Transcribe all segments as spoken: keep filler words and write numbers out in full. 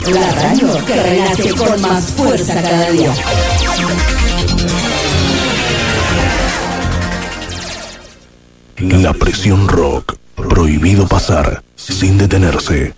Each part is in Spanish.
La radio que renace con más fuerza cada día. La presión rock. Prohibido pasar sin detenerse.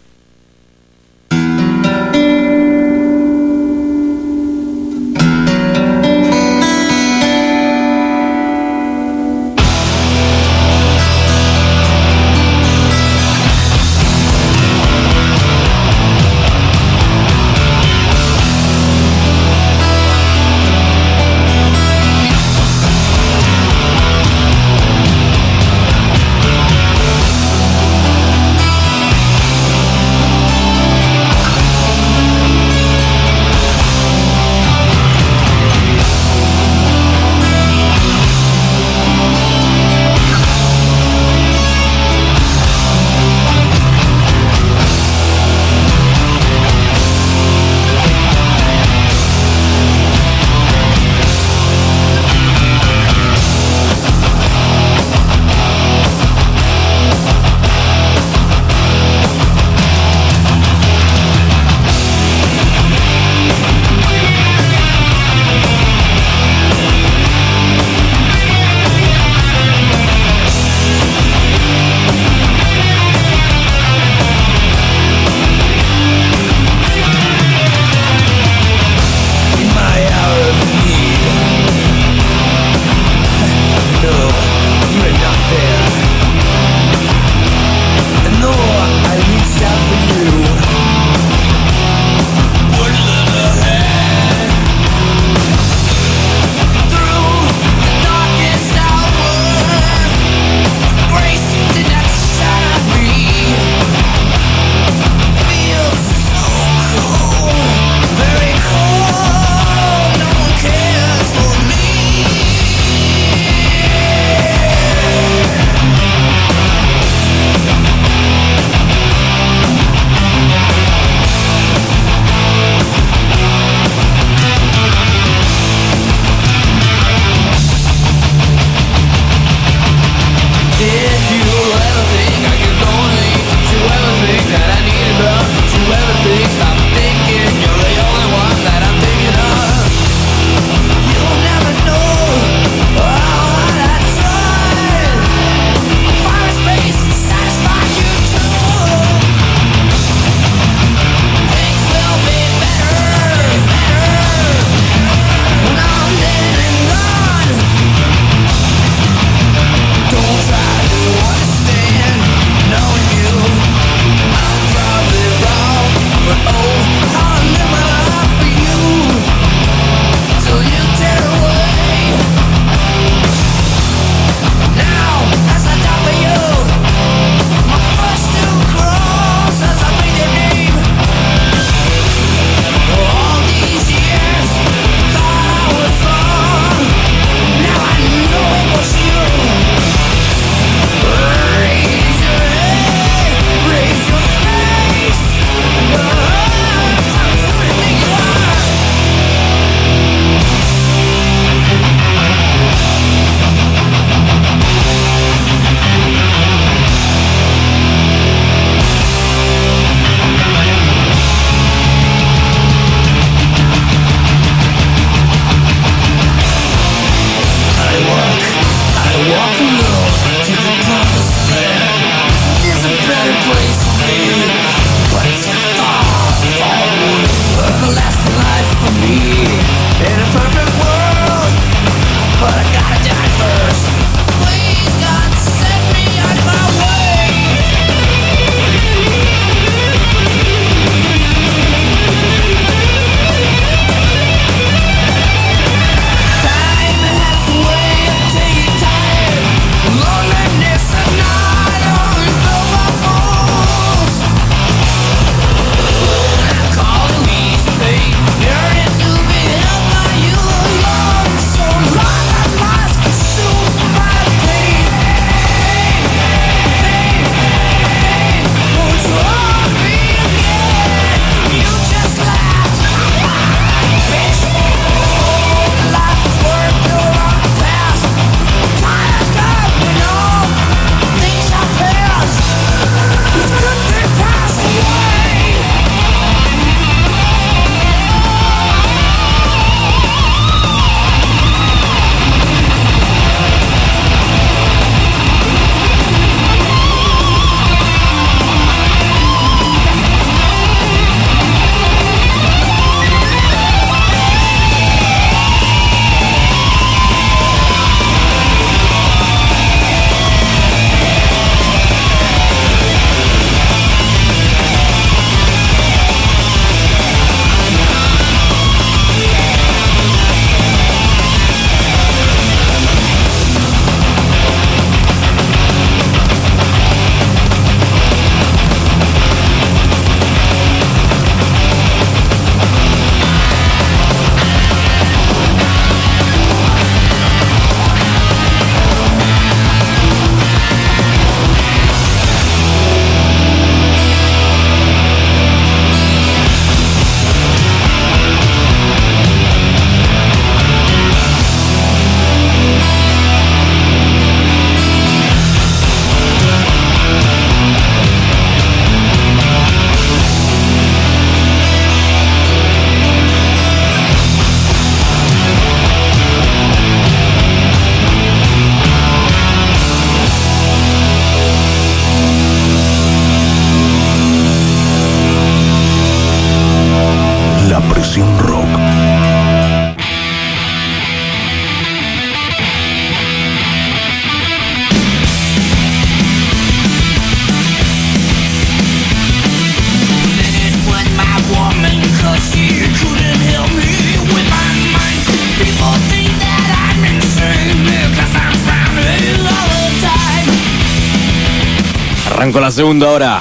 Arrancó la segunda hora.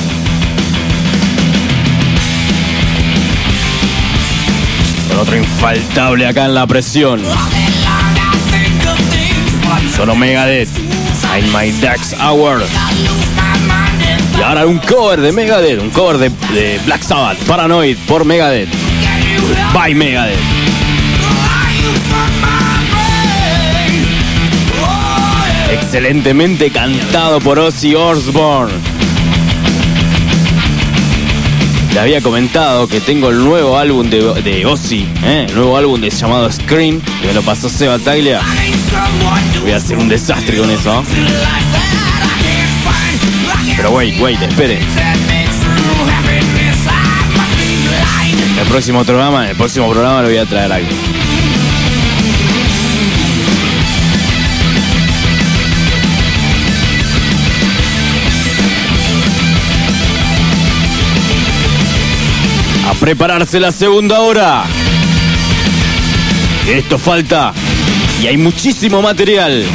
Con otro infaltable acá en La Presión. Sonó Megadeth, In My Dark Hour. Y ahora un cover de Megadeth, un cover de, de Black Sabbath, Paranoid por Megadeth. By Megadeth. Excelentemente cantado por Ozzy Osbourne. Le había comentado que tengo el nuevo álbum de, de Ozzy, ¿eh? El nuevo álbum de, llamado Scream, que me lo pasó Seba Taglia. Voy a hacer un desastre con eso, ¿eh? Pero wait, wait, espere. El próximo programa, el próximo programa le voy a traer algo. A prepararse la segunda hora. Esto falta y hay muchísimo material.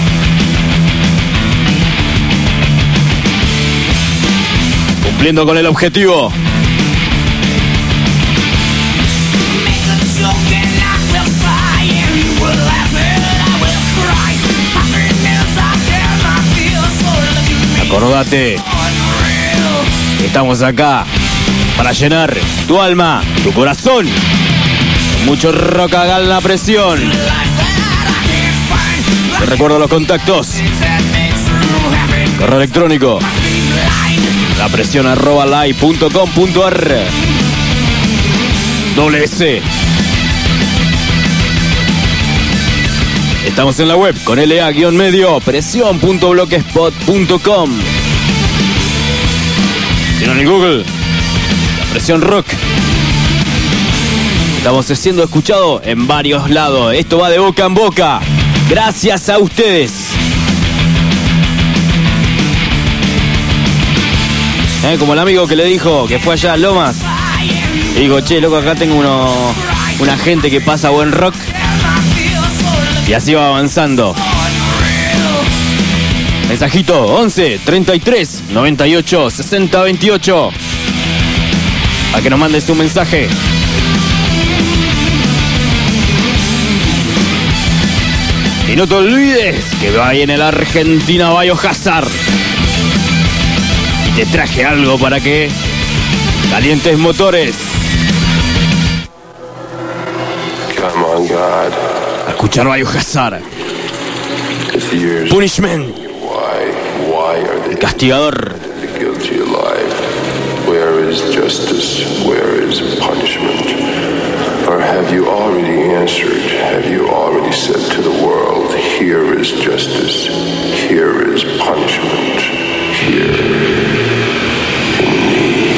Cumpliendo con el objetivo. Acordate, estamos acá para llenar tu alma, tu corazón. Mucho rock acá en La Presión. Te recuerdo los contactos. Correo electrónico lapresión arroba live punto com punto ar. Doble S. Estamos en la web con la-medio presión punto blogspot punto com. Si no, en el Google, La Presión Rock. Estamos siendo escuchados en varios lados. Esto va de boca en boca. Gracias a ustedes. ¿Eh? Como el amigo que le dijo que fue allá a Lomas. Y digo, che, loco, acá tengo uno, una gente que pasa buen rock. Y así va avanzando. Mensajito once treinta y tres noventa y ocho sesenta veintiocho. Para que nos mandes un mensaje. Y no te olvides que va ahí en el Argentina Biohazard. Te traje algo para que calientes motores. Come on, God. A escuchar Biohazard. Punishment. Why, why are they El castigador. the guilty alive? Where is justice? Where is punishment? Or have you already answered? Have you already said to the world, here is justice, here is punishment, here in me?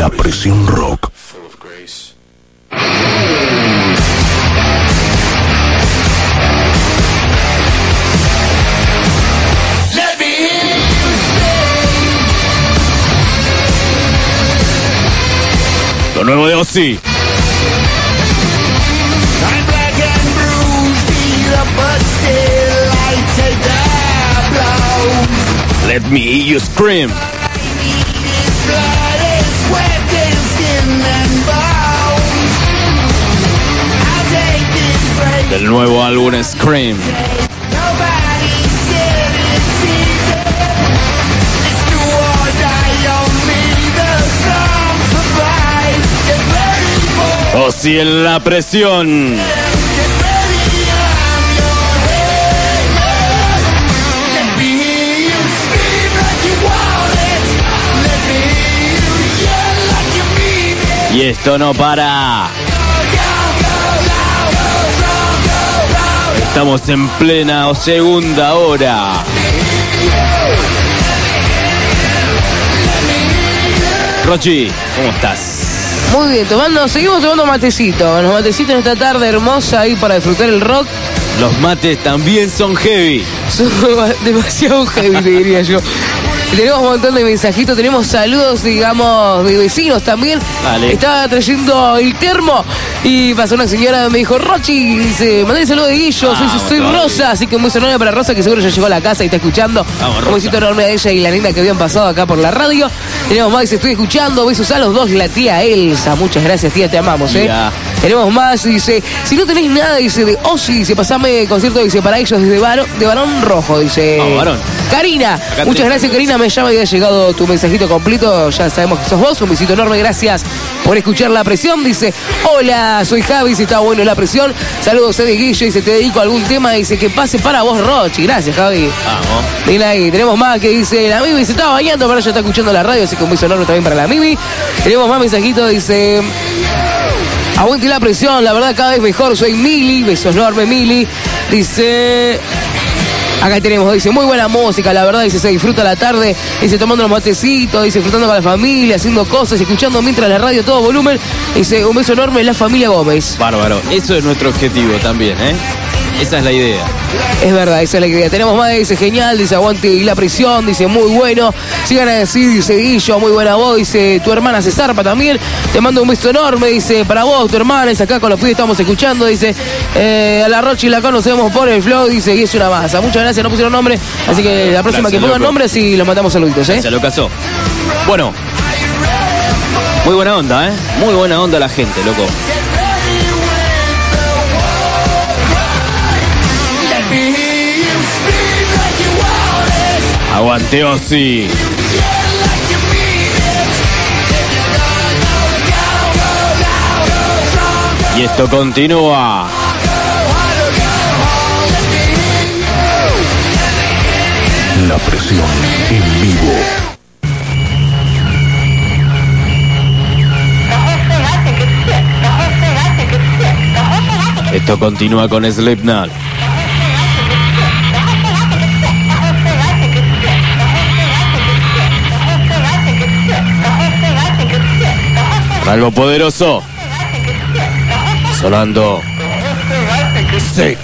La Presión Rock. Lo nuevo de Ozzy. Let me hear you scream. Del nuevo álbum Scream. Ozzy en La Presión. Y esto no para. Estamos en plena o segunda hora. Rochi, ¿cómo estás? Muy bien, tomando, seguimos tomando matecito. Los matecitos en esta tarde hermosa ahí para disfrutar el rock. Los mates también son heavy. Son demasiado heavy, te diría yo. Y tenemos un montón de mensajitos, tenemos saludos, digamos, de vecinos también. Dale. Estaba trayendo el termo y pasó una señora, me dijo, Rochi, dice, mandale saludo de Guillo, soy, Vamos, soy todavía. Rosa, así que un beso enorme para Rosa, que seguro ya llegó a la casa y está escuchando. Vamos, Un Rosa. besito enorme a ella y la linda que habían pasado acá por la radio. Tenemos más, dice, estoy escuchando, besos a los dos, la tía Elsa, muchas gracias, tía, te amamos, ¿eh? Tía. Tenemos más, dice, si no tenés nada, dice, de Ozzy, dice, pasame concierto, dice, para ellos, desde Barón, de Barón Rojo, dice. Vamos, Barón. Karina, Acá muchas tenés gracias, saludos. Karina, me llama y ha llegado tu mensajito completo, ya sabemos que sos vos, un besito enorme, gracias por escuchar La Presión, dice, hola, soy Javi, dice, está bueno La Presión, saludos a de Guillo, dice, te dedico a algún tema, dice, que pase para vos, Rochi, gracias, Javi. Vamos. Mira ahí, tenemos más que dice, la Mimi se estaba bañando, pero ya está escuchando la radio, así que un beso enorme también para la Mimi. Tenemos más mensajitos, dice, aguante La Presión, la verdad cada vez mejor, soy Mili, besos enorme Mili, dice... Acá tenemos, dice, muy buena música, la verdad, dice, se disfruta la tarde, dice, tomando los matecitos, dice, disfrutando con la familia, haciendo cosas, escuchando mientras la radio, todo volumen, dice, un beso enorme, la familia Gómez. Bárbaro. Eso es nuestro objetivo también, ¿eh? Esa es la idea. Es verdad, esa es la idea. Tenemos más, dice, genial, dice, aguante y La Presión, dice, muy bueno. Sigan a decir, dice, Guillo, muy buena voz, dice, tu hermana se zarpa también. Te mando un beso enorme, dice, para vos, tu hermana, es acá con los pibes estamos escuchando, dice, eh, a la Rochi y la conocemos por el flow, dice, y es una masa. Muchas gracias, no pusieron nombre, así que la próxima Gracias, que pongan loco. nombres y los matamos saluditos, ¿eh? Se lo casó. Bueno. Muy buena onda, ¿eh? Muy buena onda la gente, loco. Aguante Ozzy. Y esto continúa. La Presión en vivo. Esto continúa con Slipknot. Algo poderoso. Sonando. Sick.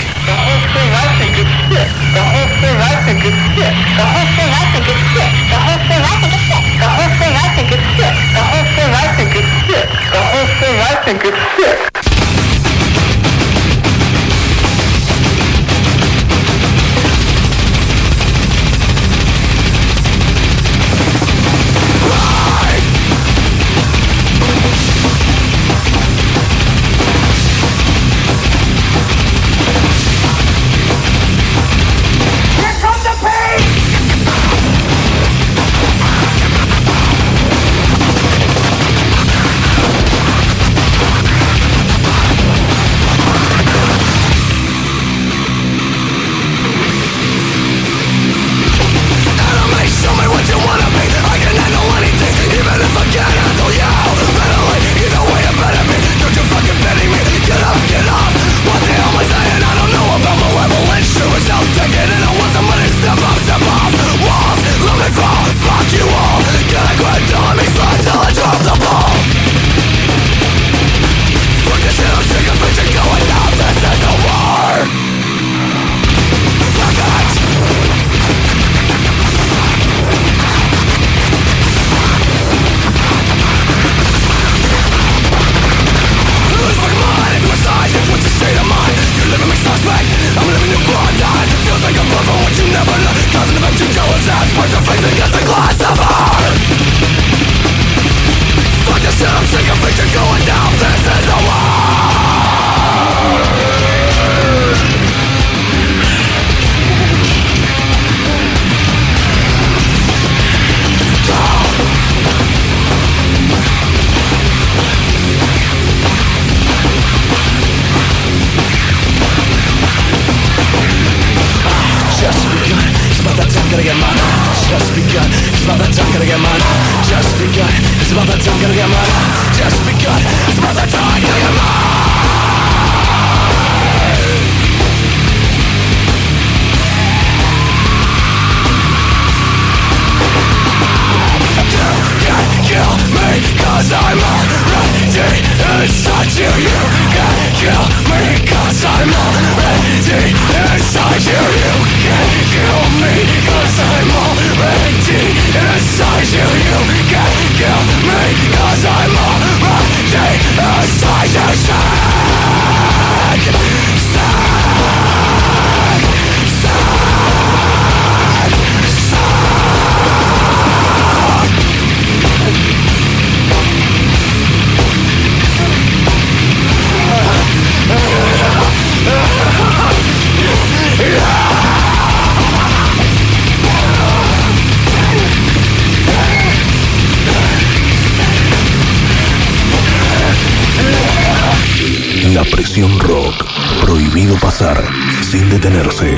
La presión rock. Prohibido pasar sin detenerse.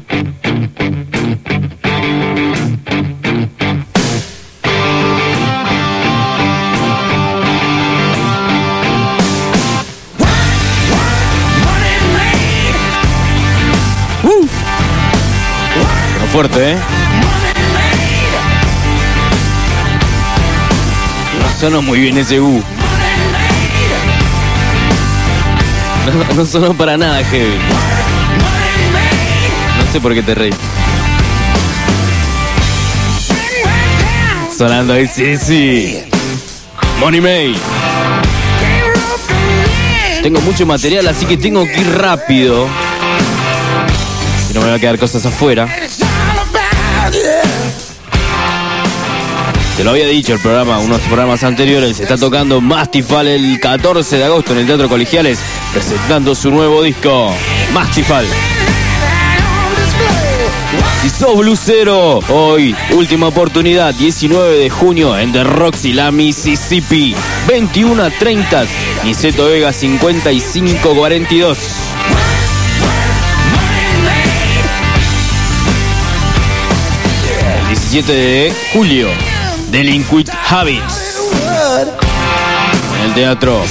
Uh. Fuerte, ¿eh? No sonó muy bien ese U. No, no sonó para nada heavy. No sé por qué te reís. Sonando ahí, sí, sí. Money May. Tengo mucho material, así que tengo que ir rápido. Si no me va a quedar cosas afuera. Te lo había dicho el programa, unos programas anteriores. Se está tocando Mastifal el catorce de agosto en el Teatro Colegiales, presentando su nuevo disco, Mastifal. Si sos blusero, hoy, última oportunidad, diecinueve de junio en The Roxy, la Mississippi, veintiuno a treinta, Niceto Vega cincuenta y cinco cuarenta y dos. El diecisiete de julio, Delinquent Habits en el teatro.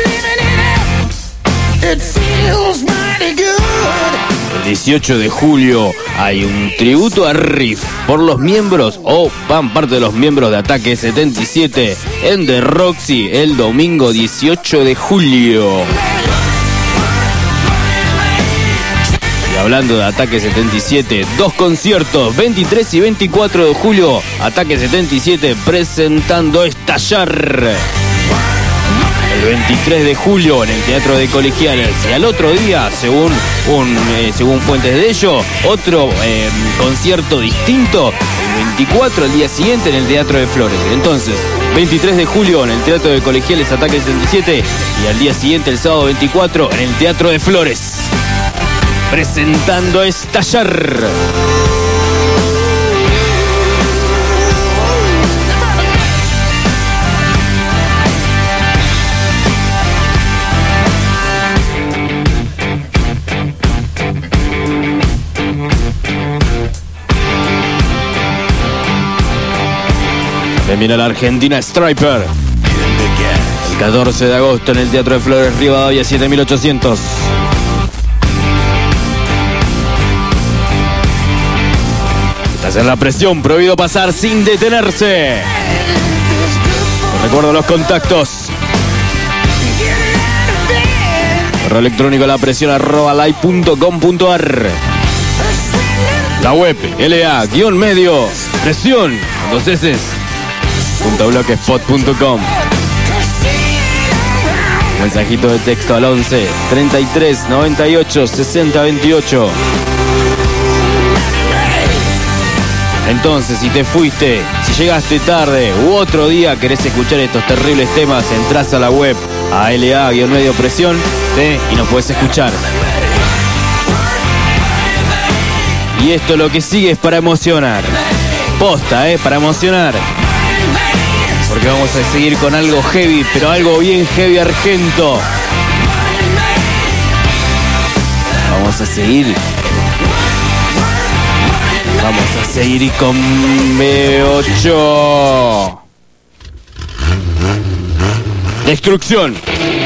El dieciocho de julio hay un tributo a Riff por los miembros o van parte de los miembros de Ataque setenta y siete en The Roxy el domingo dieciocho de julio. Y hablando de Ataque setenta y siete, dos conciertos, veintitrés y veinticuatro de julio, Ataque setenta y siete presentando Estallar. El veintitrés de julio en el Teatro de Colegiales. Y al otro día, según un, eh, según fuentes de ello, otro eh, concierto distinto. El veinticuatro, el día siguiente, en el Teatro de Flores. Entonces, veintitrés de julio en el Teatro de Colegiales, Ataque setenta y siete. Y al día siguiente, el sábado veinticuatro, en el Teatro de Flores, presentando Estallar. Mira la Argentina Striper el catorce de agosto en el Teatro de Flores, Rivadavia siete mil ochocientos. Estás en la presión, prohibido pasar sin detenerse. Recuerdo los contactos. Correo electrónico la presión arroba live punto com punto ar. La web L A guión medio presión dos S punto blogspot punto com. Mensajito de texto al once treinta y tres noventa y ocho sesenta veintiocho. Entonces, si te fuiste, si llegaste tarde u otro día querés escuchar estos terribles temas, entrás a la web a L A Medio Presión, ¿sí? Y nos podés escuchar. Y esto lo que sigue es para emocionar. Posta, ¿eh? Para emocionar. Porque vamos a seguir con algo heavy, pero algo bien heavy argento. Vamos a seguir. Vamos a seguir con B ocho. Destrucción.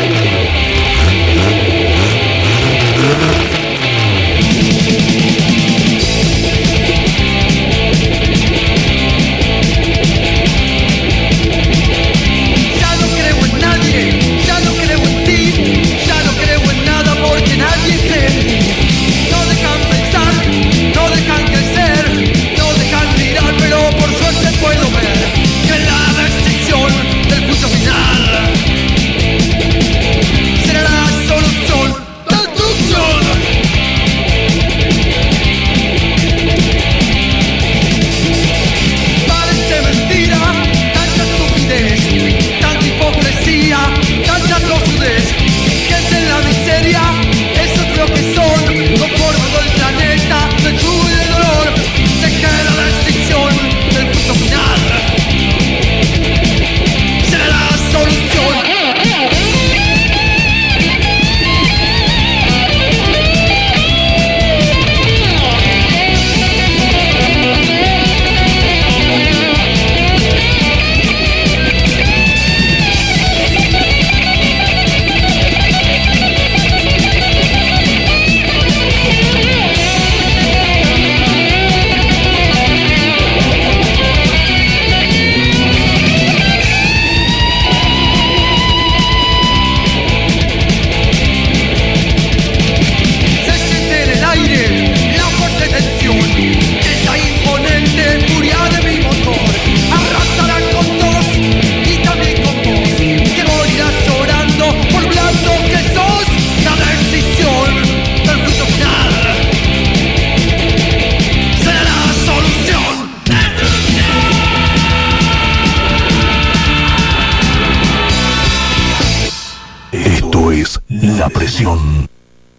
La presión.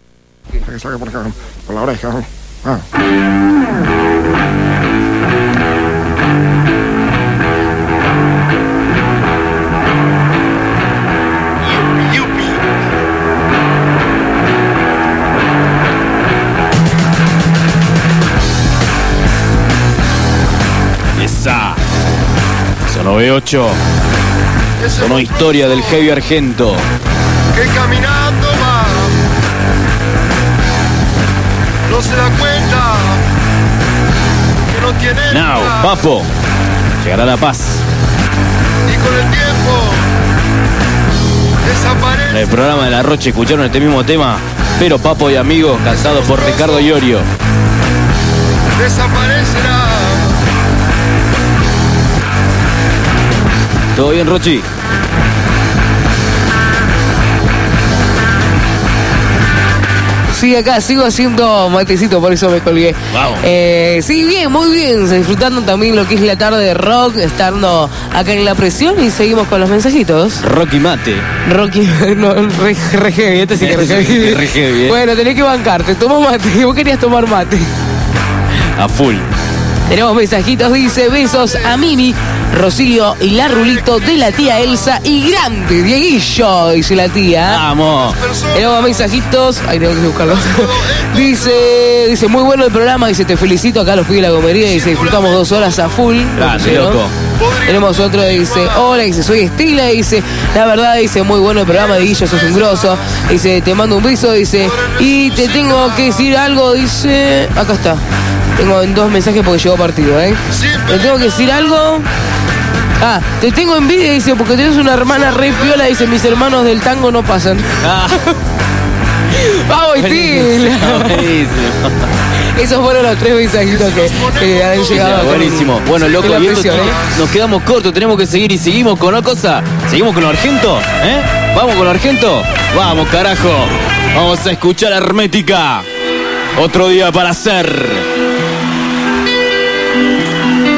Que salga por acá, por la oreja. Ah. Esa. Sonó B ocho. Sonó historia del heavy argento. Que caminando va, no se da cuenta que no tiene Now, nada. Papo, llegará la paz. Y con el tiempo desaparece. En el programa de La Roche escucharon este mismo tema, pero Papo y amigos, cantados por Ricardo Iorio. Desaparecerá. ¿Todo bien, Rochi? Sí, acá sigo haciendo matecito, por eso me colgué. Vamos. Eh, sí, bien, muy bien. Disfrutando también lo que es la tarde de rock, estando acá en La Presión y seguimos con los mensajitos. Rocky Mate. Rocky, no, re, re heavy, este sí que re heavy. Re heavy, eh. Bueno, tenés que bancarte, tomó mate, vos querías tomar mate. A full. Tenemos mensajitos, dice, besos a Mimi, Rocío y la Rulito de la tía Elsa y grande, Dieguillo, dice la tía. Vamos. Tenemos mensajitos, ahí tengo que buscarlo. dice, dice, muy bueno el programa, dice, te felicito, acá los pide la comería, dice, disfrutamos dos horas a full. Grande, ¿no? loco. Tenemos otro, dice, hola, dice, soy Estila, dice, la verdad, dice, muy bueno el programa, Dieguillo, sos un grosso. Dice, te mando un beso, dice, y te tengo que decir algo, dice, acá está. Tengo dos mensajes porque llegó partido, ¿eh? ¿Te tengo que decir algo? Ah, te tengo envidia, dice, porque tenés una hermana re piola, dice, mis hermanos del tango no pasan. Ah. ¡Vamos, Estila! Esos fueron los tres mensajitos que, que han llegado. Buenísimo. Con, bueno, loco, la y esto presión, tiene- ¿eh? nos quedamos cortos, tenemos que seguir y seguimos con una cosa. ¿Seguimos con lo argento? ¿Eh? ¿Vamos con lo argento? Vamos, carajo. Vamos a escuchar Hermética. Otro día para hacer.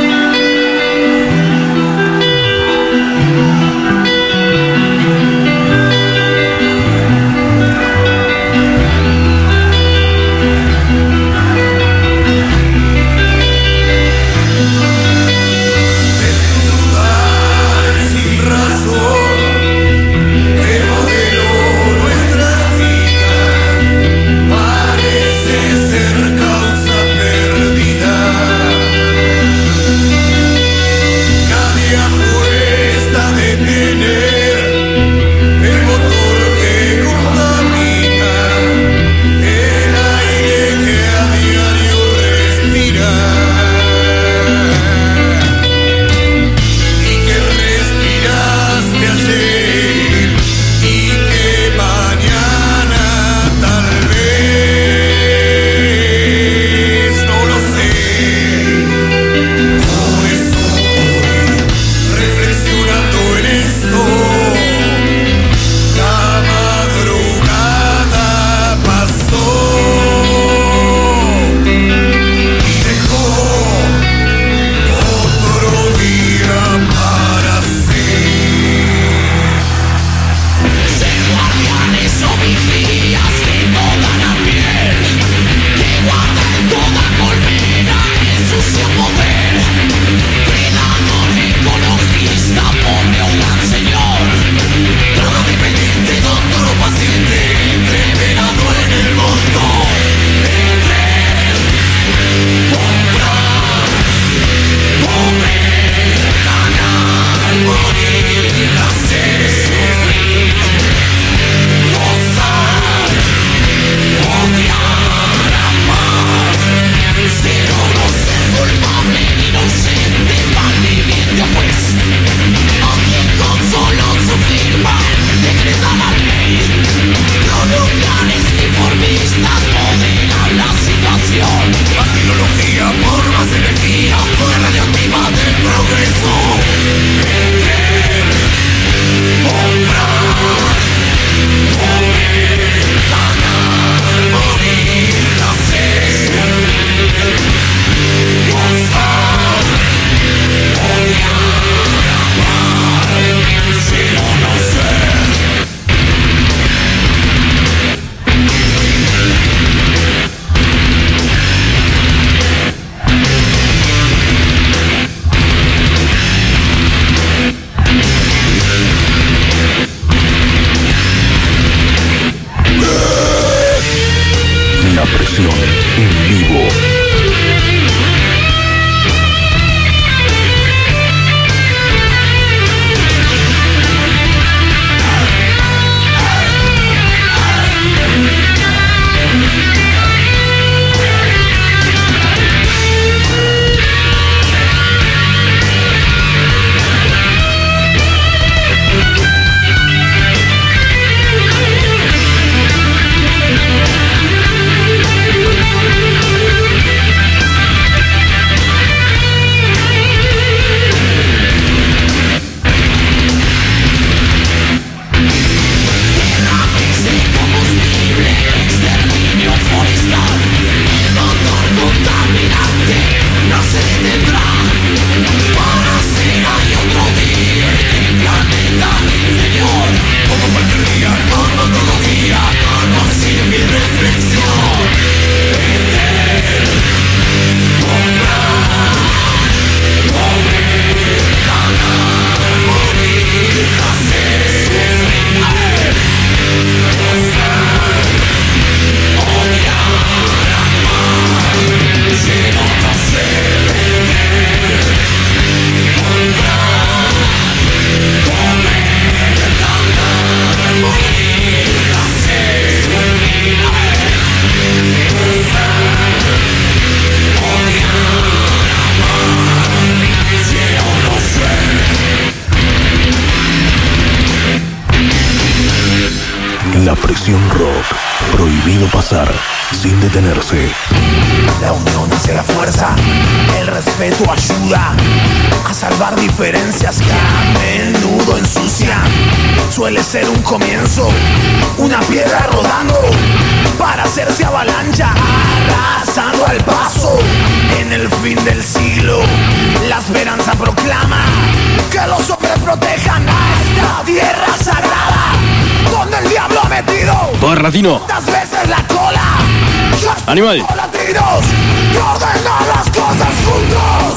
Presión Rock. Prohibido pasar sin detenerse. La unión hace la fuerza, el respeto ayuda a salvar diferencias que a menudo ensucian. Suele ser un comienzo, una piedra rodando para hacerse avalancha, arrasando al paso. En el fin del siglo, la esperanza proclama que los hombres protejan a esta tierra sagrada, donde el diablo ha metido Poder latino. tantas veces la cola. Animal. Latinos, que ordenan las cosas juntos.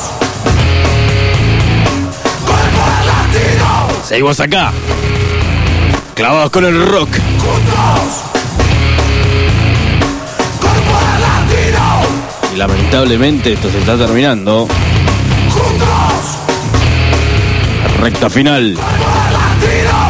Con el poder latino, Seguimos acá. Clavados con el rock. juntos. Con el poder latino, Y lamentablemente esto se está terminando. juntos. Recta final. Poder latino,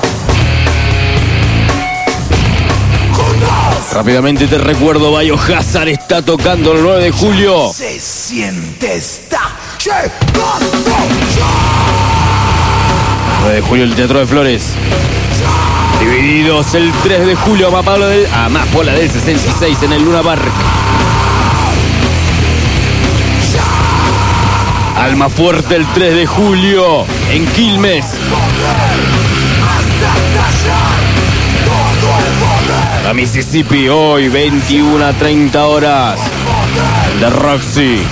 juntos. Rápidamente te recuerdo, Biohazard está tocando el nueve de julio. Se siente, está llegando ya. nueve de julio el Teatro de Flores. Divididos el tres de julio, Amapola del, Amapola del sesenta y seis en el Luna Park. Almafuerte el tres de julio en Quilmes. A Mississippi hoy, veintiuna a treinta horas. The Roxy.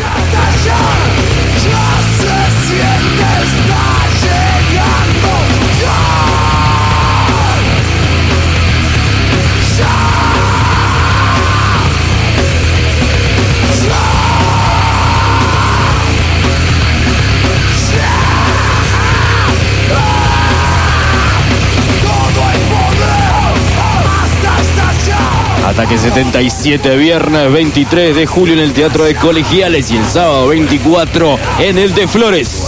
Ataque setenta y siete, viernes veintitrés de julio en el Teatro de Colegiales y el sábado veinticuatro en el de Flores.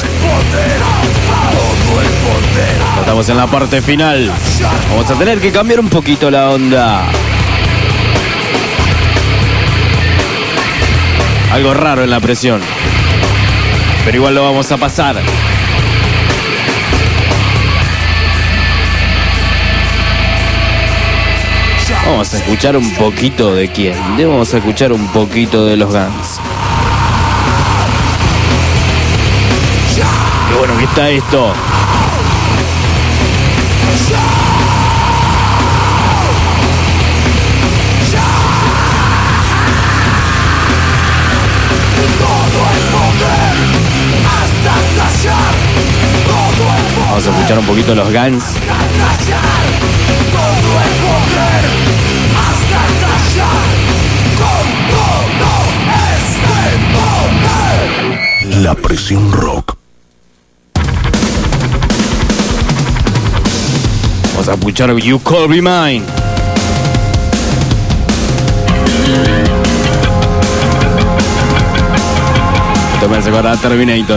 Estamos en la parte final. Vamos a tener que cambiar un poquito la onda. Algo raro en la presión, pero igual lo vamos a pasar. Vamos a escuchar un poquito de quién. Vamos a escuchar un poquito de los Guns. Qué bueno que está esto. Vamos a escuchar un poquito de los Guns. La Presión Rock. Vamos a escuchar You Call Me Mine. Esto me hace acordar a Terminator.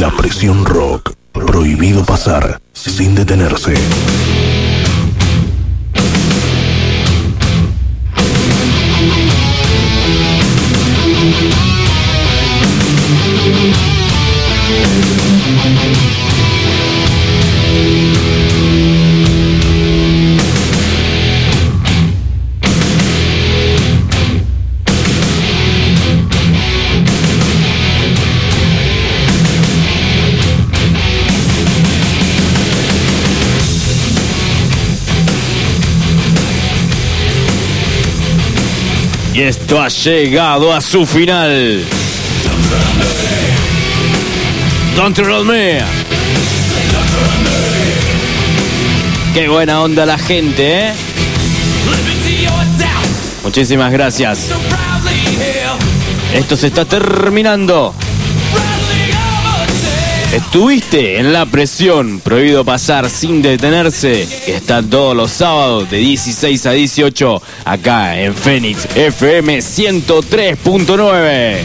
La Presión Rock. Prohibido pasar sin detenerse. Y esto ha llegado a su final. Don't Tread Me. Qué buena onda la gente, ¿eh? Muchísimas gracias. Esto se está terminando. Estuviste en La Presión, prohibido pasar sin detenerse, que está todos los sábados de dieciséis a dieciocho acá en Fénix F M ciento tres punto nueve.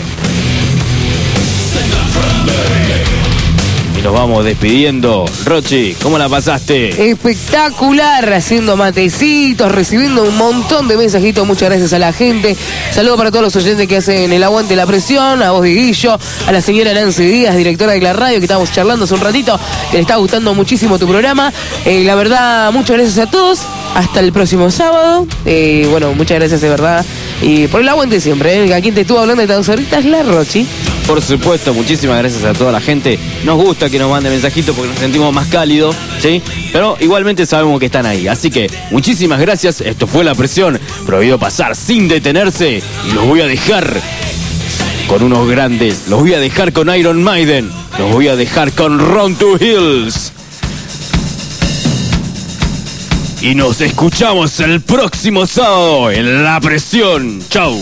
Y nos vamos despidiendo. Rochi, ¿cómo la pasaste? Espectacular, haciendo matecitos, recibiendo un montón de mensajitos. Muchas gracias a la gente. Saludos para todos los oyentes que hacen el aguante La Presión, a vos, Diguillo, a la señora Nancy Díaz, directora de la radio, que estábamos charlando hace un ratito, que le está gustando muchísimo tu programa. Eh, la verdad, muchas gracias a todos. Hasta el próximo sábado. Eh, bueno, muchas gracias de verdad. Y por el aguante siempre, ¿eh? A quien te estuvo hablando de estas horitas, la Rochi. Por supuesto, muchísimas gracias a toda la gente. Nos gusta que nos mande mensajitos porque nos sentimos más cálidos, ¿sí? Pero igualmente sabemos que están ahí. Así que, muchísimas gracias. Esto fue La Presión. Prohibido pasar sin detenerse. Y los voy a dejar con unos grandes. Los voy a dejar con Iron Maiden. Los voy a dejar con Run to Hills. Y nos escuchamos el próximo sábado en La Presión. Chau.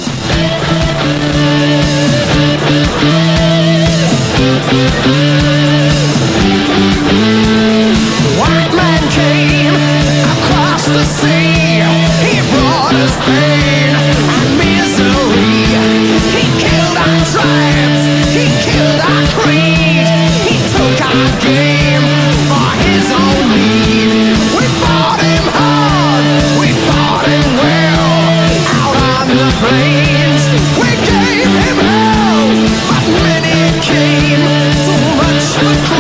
White man came across the sea. He brought us pain and misery. He killed our tribes. He killed our creed. He took our game for his own need. We fought him hard. We fought him well. Out on the plains, we gave him hell. But when it came, too much for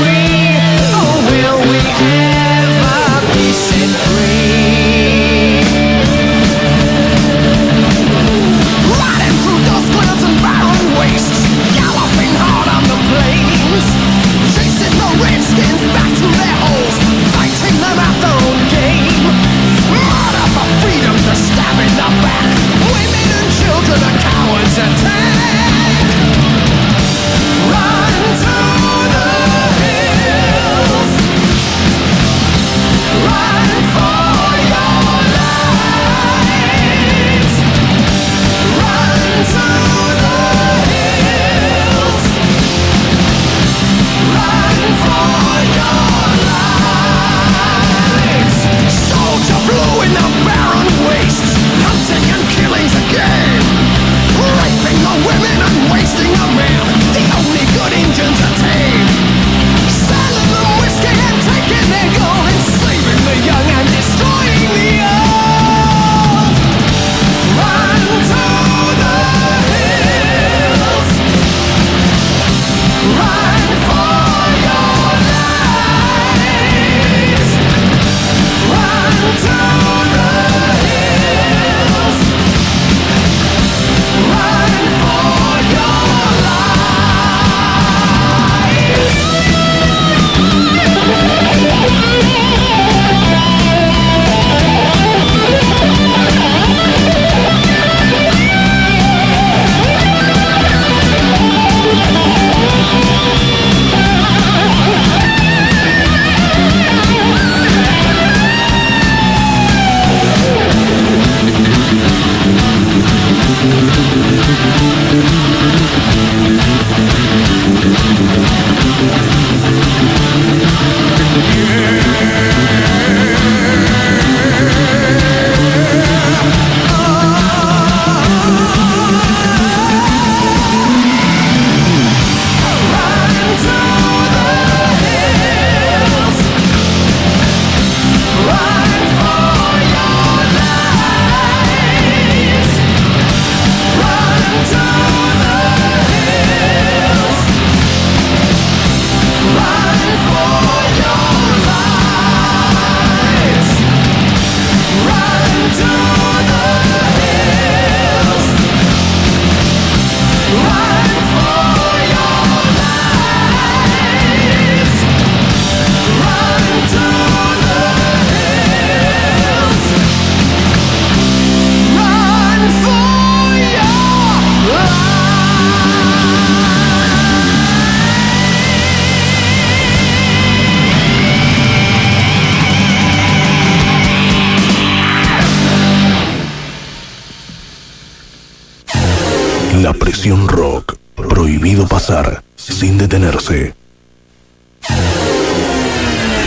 La presión rock. Prohibido pasar sin detenerse.